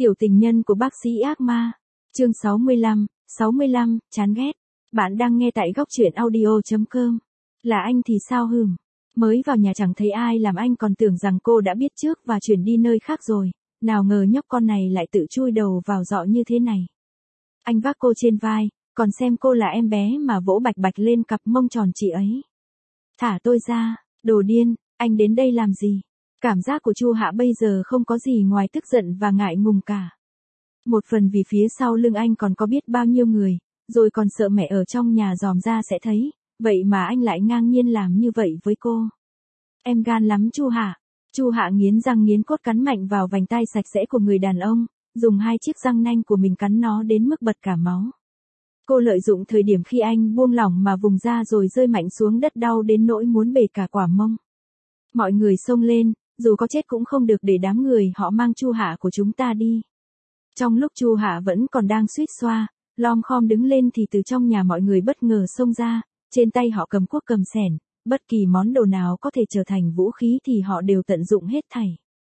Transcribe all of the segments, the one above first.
Tiểu tình nhân của bác sĩ ác ma. Chương 65, chán ghét. Bạn đang nghe tại góc truyện audio.com. Là anh thì sao hừm? Mới vào nhà chẳng thấy ai làm anh còn tưởng rằng cô đã biết trước và chuyển đi nơi khác rồi. Nào ngờ nhóc con này lại tự chui đầu vào dọ như thế này. Anh vác cô trên vai, còn xem cô là em bé mà vỗ bạch bạch lên cặp mông tròn chị ấy. Thả tôi ra, đồ điên, anh đến đây làm gì? Cảm giác của Chu Hạ bây giờ không có gì ngoài tức giận và ngại ngùng cả. Một phần vì phía sau lưng anh còn có biết bao nhiêu người, rồi còn sợ mẹ ở trong nhà dòm ra sẽ thấy, vậy mà anh lại ngang nhiên làm như vậy với cô. Em gan lắm Chu Hạ. Chu Hạ nghiến răng nghiến cốt cắn mạnh vào vành tay sạch sẽ của người đàn ông, dùng hai chiếc răng nanh của mình cắn nó đến mức bật cả máu. Cô lợi dụng thời điểm khi anh buông lỏng mà vùng ra rồi rơi mạnh xuống đất đau đến nỗi muốn bể cả quả mông. Mọi người xông lên, dù có chết cũng không được để đám người họ mang Chu Hạ của chúng ta đi. Trong lúc Chu Hạ vẫn còn đang suýt xoa, lom khom đứng lên thì từ trong nhà mọi người bất ngờ xông ra, trên tay họ cầm cuốc cầm xẻng, bất kỳ món đồ nào có thể trở thành vũ khí thì họ đều tận dụng hết thảy.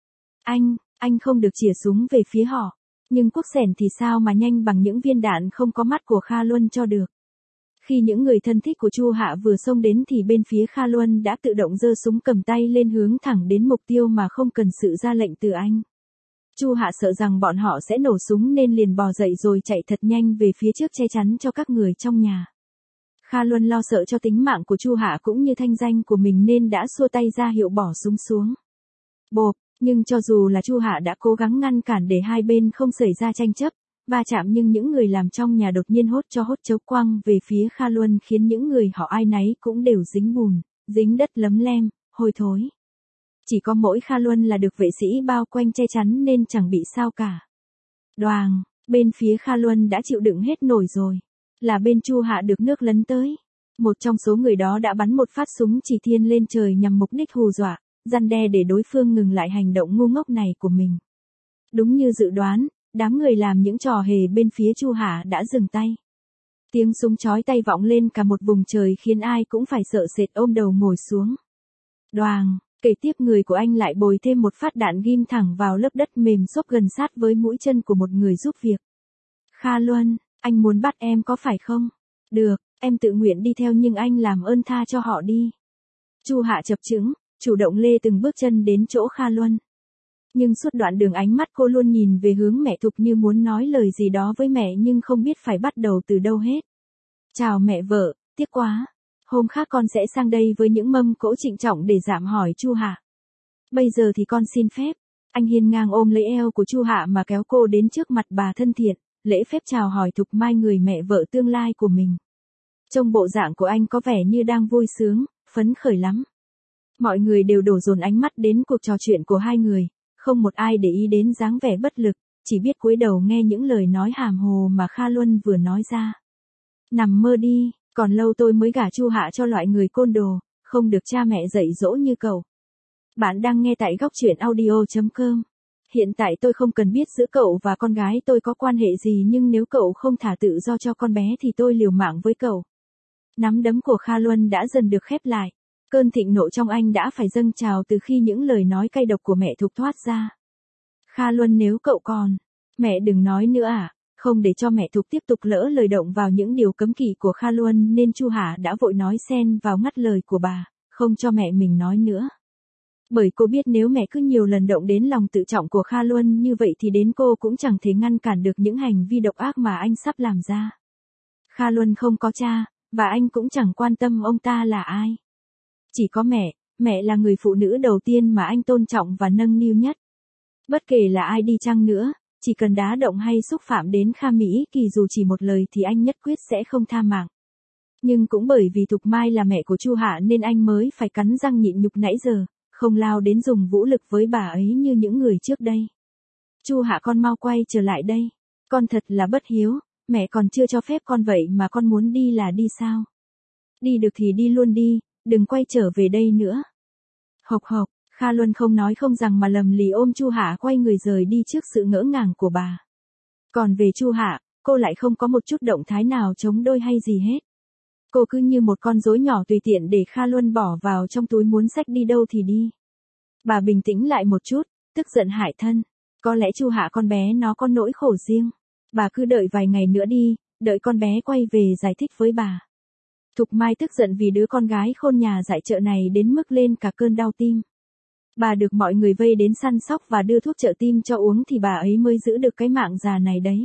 Anh không được chỉa súng về phía họ, nhưng cuốc xẻng thì sao mà nhanh bằng những viên đạn không có mắt của Kha Luân cho được. Khi những người thân thích của Chu Hạ vừa xông đến thì bên phía Kha Luân đã tự động giơ súng cầm tay lên hướng thẳng đến mục tiêu mà không cần sự ra lệnh từ anh. Chu Hạ sợ rằng bọn họ sẽ nổ súng nên liền bò dậy rồi chạy thật nhanh về phía trước che chắn cho các người trong nhà. Kha Luân lo sợ cho tính mạng của Chu Hạ cũng như thanh danh của mình nên đã xua tay ra hiệu bỏ súng xuống. Bộp, nhưng cho dù là Chu Hạ đã cố gắng ngăn cản để hai bên không xảy ra tranh chấp, va chạm nhưng những người làm trong nhà đột nhiên hốt chấu quăng về phía Kha Luân khiến những người họ ai nấy cũng đều dính bùn, dính đất lấm lem, hôi thối. Chỉ có mỗi Kha Luân là được vệ sĩ bao quanh che chắn nên chẳng bị sao cả. Đoàng, bên phía Kha Luân đã chịu đựng hết nổi rồi. Là bên Chu Hạ được nước lấn tới. Một trong số người đó đã bắn một phát súng chỉ thiên lên trời nhằm mục đích hù dọa, răn đe để đối phương ngừng lại hành động ngu ngốc này của mình. Đúng như dự đoán, đám người làm những trò hề bên phía Chu Hạ đã dừng tay. Tiếng súng chói tay vọng lên cả một vùng trời khiến ai cũng phải sợ sệt ôm đầu ngồi xuống. Đoàng, kể tiếp người của anh lại bồi thêm một phát đạn ghim thẳng vào lớp đất mềm xốp gần sát với mũi chân của một người giúp việc. Kha Luân, anh muốn bắt em có phải không? Được, em tự nguyện đi theo nhưng anh làm ơn tha cho họ đi. Chu Hạ chập chững, chủ động lê từng bước chân đến chỗ Kha Luân. Nhưng suốt đoạn đường ánh mắt cô luôn nhìn về hướng mẹ Thục như muốn nói lời gì đó với mẹ nhưng không biết phải bắt đầu từ đâu hết. Chào mẹ vợ, tiếc quá. Hôm khác con sẽ sang đây với những mâm cỗ trịnh trọng để giảm hỏi Chu Hạ. Bây giờ thì con xin phép. Anh hiên ngang ôm lấy eo của Chu Hạ mà kéo cô đến trước mặt bà thân thiện, lễ phép chào hỏi Thục Mai người mẹ vợ tương lai của mình. Trông bộ dạng của anh có vẻ như đang vui sướng, phấn khởi lắm. Mọi người đều đổ dồn ánh mắt đến cuộc trò chuyện của hai người, không một ai để ý đến dáng vẻ bất lực, chỉ biết cúi đầu nghe những lời nói hàm hồ mà Kha Luân vừa nói ra. Nằm mơ đi, còn lâu tôi mới gả Chu Hạ cho loại người côn đồ, không được cha mẹ dạy dỗ như cậu. Bạn đang nghe tại góc truyện audio.com. Hiện tại tôi không cần biết giữa cậu và con gái tôi có quan hệ gì nhưng nếu cậu không thả tự do cho con bé thì tôi liều mạng với cậu. Nắm đấm của Kha Luân đã dần được khép lại. Cơn thịnh nộ trong anh đã phải dâng trào từ khi những lời nói cay độc của mẹ Thục thoát ra. Kha Luân nếu cậu còn, mẹ đừng nói nữa à, không để cho mẹ Thục tiếp tục lỡ lời động vào những điều cấm kỵ của Kha Luân nên Chu Hạ đã vội nói xen vào ngắt lời của bà, không cho mẹ mình nói nữa. Bởi cô biết nếu mẹ cứ nhiều lần động đến lòng tự trọng của Kha Luân như vậy thì đến cô cũng chẳng thể ngăn cản được những hành vi độc ác mà anh sắp làm ra. Kha Luân không có cha, và anh cũng chẳng quan tâm ông ta là ai. Chỉ có mẹ là người phụ nữ đầu tiên mà anh tôn trọng và nâng niu nhất. Bất kể là ai đi chăng nữa, chỉ cần đá động hay xúc phạm đến Kha Mỹ Kỳ dù chỉ một lời thì anh nhất quyết sẽ không tha mạng. Nhưng cũng bởi vì Thục Mai là mẹ của Chu Hạ nên anh mới phải cắn răng nhịn nhục nãy giờ, không lao đến dùng vũ lực với bà ấy như những người trước đây. Chu Hạ con mau quay trở lại đây. Con thật là bất hiếu, mẹ còn chưa cho phép con vậy mà con muốn đi là đi sao? Đi được thì đi luôn đi, đừng quay trở về đây nữa. Hộc, Kha Luân không nói không rằng mà lầm lì ôm Chu Hạ quay người rời đi trước sự ngỡ ngàng của bà. Còn về Chu Hạ, cô lại không có một chút động thái nào chống đôi hay gì hết. Cô cứ như một con rối nhỏ tùy tiện để Kha Luân bỏ vào trong túi muốn xách đi đâu thì đi. Bà bình tĩnh lại một chút, tức giận hại thân. Có lẽ Chu Hạ con bé nó có nỗi khổ riêng. Bà cứ đợi vài ngày nữa đi, đợi con bé quay về giải thích với bà. Thục Mai tức giận vì đứa con gái khôn nhà dại chợ này đến mức lên cả cơn đau tim. Bà được mọi người vây đến săn sóc và đưa thuốc trợ tim cho uống thì bà ấy mới giữ được cái mạng già này đấy.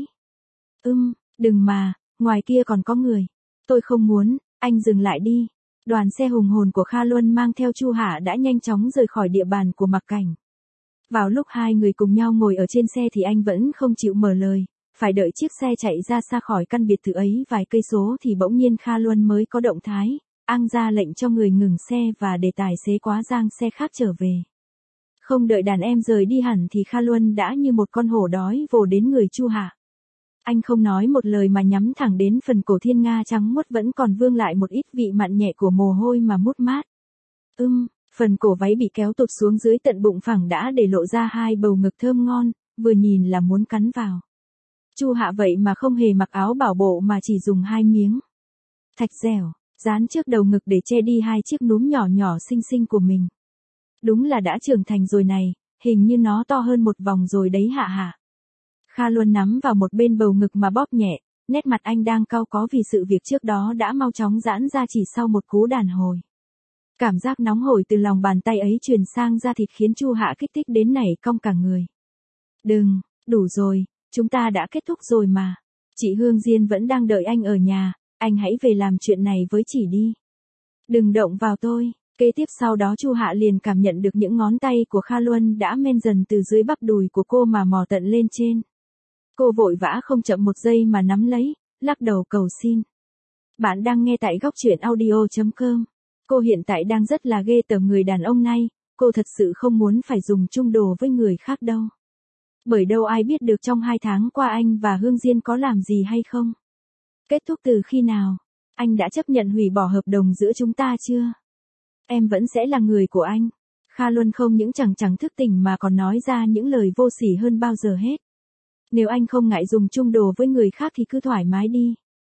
Đừng mà, ngoài kia còn có người. Tôi không muốn, anh dừng lại đi. Đoàn xe hùng hồn của Kha Luân mang theo Chu Hạ đã nhanh chóng rời khỏi địa bàn của Mặc Cảnh. Vào lúc hai người cùng nhau ngồi ở trên xe thì anh vẫn không chịu mở lời, phải đợi chiếc xe chạy ra xa khỏi căn biệt thự ấy vài cây số thì bỗng nhiên Kha Luân mới có động thái, ăng ra lệnh cho người ngừng xe và để tài xế quá giang xe khác trở về. Không đợi đàn em rời đi hẳn thì Kha Luân đã như một con hổ đói vồ đến người Chu Hạ. Anh không nói một lời mà nhắm thẳng đến phần cổ thiên nga trắng muốt vẫn còn vương lại một ít vị mặn nhẹ của mồ hôi mà mút mát. Phần cổ váy bị kéo tụt xuống dưới tận bụng phẳng đã để lộ ra hai bầu ngực thơm ngon, vừa nhìn là muốn cắn vào. Chu Hạ vậy mà không hề mặc áo bảo bộ mà chỉ dùng hai miếng thạch dẻo dán trước đầu ngực để che đi hai chiếc núm nhỏ nhỏ xinh xinh của mình. Đúng là đã trưởng thành rồi này, hình như nó to hơn một vòng rồi đấy Hạ Hạ. Kha Luân nắm vào một bên bầu ngực mà bóp nhẹ, nét mặt anh đang cau có vì sự việc trước đó đã mau chóng giãn ra chỉ sau một cú đàn hồi. Cảm giác nóng hổi từ lòng bàn tay ấy truyền sang da thịt khiến Chu Hạ kích thích đến nảy cong cả người. Đừng, đủ rồi, chúng ta đã kết thúc rồi mà. Chị Hương Diên vẫn đang đợi anh ở nhà, anh hãy về làm chuyện này với chị đi. Đừng động vào tôi. Kế tiếp sau đó Chu Hạ liền cảm nhận được những ngón tay của Kha Luân đã men dần từ dưới bắp đùi của cô mà mò tận lên trên. Cô vội vã không chậm một giây mà nắm lấy, lắc đầu cầu xin. Bạn đang nghe tại góc truyện audio.com. Cô hiện tại đang rất là ghê tởm người đàn ông này, cô thật sự không muốn phải dùng chung đồ với người khác đâu. Bởi đâu ai biết được trong 2 tháng qua anh và Hương Diên có làm gì hay không? Kết thúc từ khi nào? Anh đã chấp nhận hủy bỏ hợp đồng giữa chúng ta chưa? Em vẫn sẽ là người của anh. Kha Luân không những chẳng thức tỉnh mà còn nói ra những lời vô sỉ hơn bao giờ hết. Nếu anh không ngại dùng chung đồ với người khác thì cứ thoải mái đi.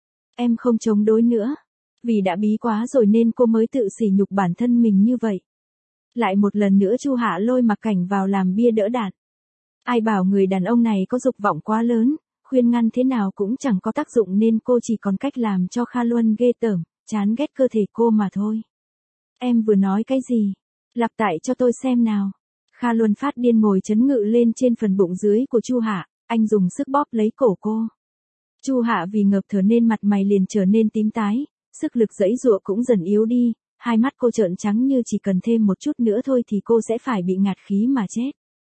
Em không chống đối nữa. Vì đã bí quá rồi nên cô mới tự sỉ nhục bản thân mình như vậy. Lại một lần nữa Chu Hạ lôi Mặc Cảnh vào làm bia đỡ đạn. Ai bảo người đàn ông này có dục vọng quá lớn, khuyên ngăn thế nào cũng chẳng có tác dụng nên cô chỉ còn cách làm cho Kha Luân ghê tởm, chán ghét cơ thể cô mà thôi. Em vừa nói cái gì? Lặp lại cho tôi xem nào. Kha Luân phát điên ngồi trấn ngự lên trên phần bụng dưới của Chu Hạ, anh dùng sức bóp lấy cổ cô. Chu Hạ vì ngợp thở nên mặt mày liền trở nên tím tái, sức lực giãy giụa cũng dần yếu đi, hai mắt cô trợn trắng như chỉ cần thêm một chút nữa thôi thì cô sẽ phải bị ngạt khí mà chết.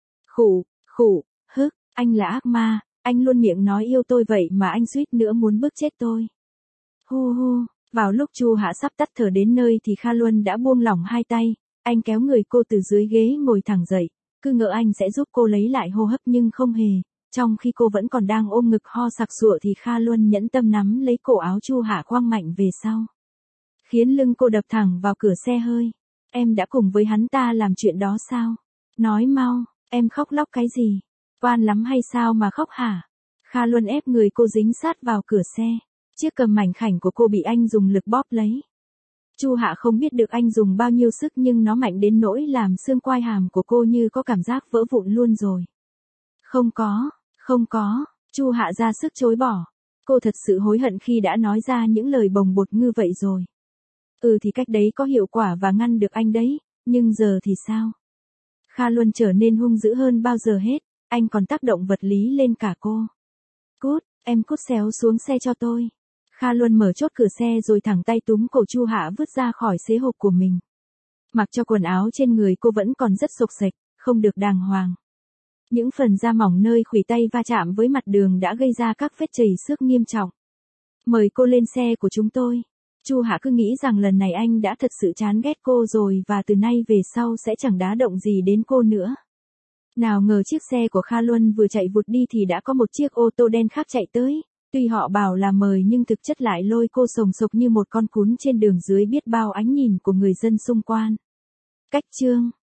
Khụ, anh là ác ma, anh luôn miệng nói yêu tôi vậy mà anh suýt nữa muốn bức chết tôi. Hu. Vào lúc Chu Hạ sắp tắt thở đến nơi thì Kha Luân đã buông lỏng hai tay, anh kéo người cô từ dưới ghế ngồi thẳng dậy, cứ ngỡ anh sẽ giúp cô lấy lại hô hấp nhưng không hề, trong khi cô vẫn còn đang ôm ngực ho sặc sụa thì Kha Luân nhẫn tâm nắm lấy cổ áo Chu Hạ khoang mạnh về sau. Khiến lưng cô đập thẳng vào cửa xe hơi. Em đã cùng với hắn ta làm chuyện đó sao? Nói mau, em khóc lóc cái gì? Oan lắm hay sao mà khóc hả? Kha Luân ép người cô dính sát vào cửa xe. Chiếc cầm mảnh khảnh của cô bị anh dùng lực bóp lấy. Chu Hạ không biết được anh dùng bao nhiêu sức nhưng nó mạnh đến nỗi làm xương quai hàm của cô như có cảm giác vỡ vụn luôn rồi. Không có, Chu Hạ ra sức chối bỏ. Cô thật sự hối hận khi đã nói ra những lời bồng bột như vậy rồi. Thì cách đấy có hiệu quả và ngăn được anh đấy, nhưng giờ thì sao? Kha Luân trở nên hung dữ hơn bao giờ hết, anh còn tác động vật lý lên cả cô. Em cút xéo xuống xe cho tôi. Kha Luân mở chốt cửa xe rồi thẳng tay túm cổ Chu Hạ vứt ra khỏi xế hộp của mình. Mặc cho quần áo trên người cô vẫn còn rất xộc xệch, không được đàng hoàng. Những phần da mỏng nơi khuỷu tay va chạm với mặt đường đã gây ra các vết chảy xước nghiêm trọng. Mời cô lên xe của chúng tôi. Chu Hạ cứ nghĩ rằng lần này anh đã thật sự chán ghét cô rồi và từ nay về sau sẽ chẳng đá động gì đến cô nữa. Nào ngờ chiếc xe của Kha Luân vừa chạy vụt đi thì đã có một chiếc ô tô đen khác chạy tới. Tuy họ bảo là mời nhưng thực chất lại lôi cô sồng sộc như một con cún trên đường dưới biết bao ánh nhìn của người dân xung quanh. Cách chương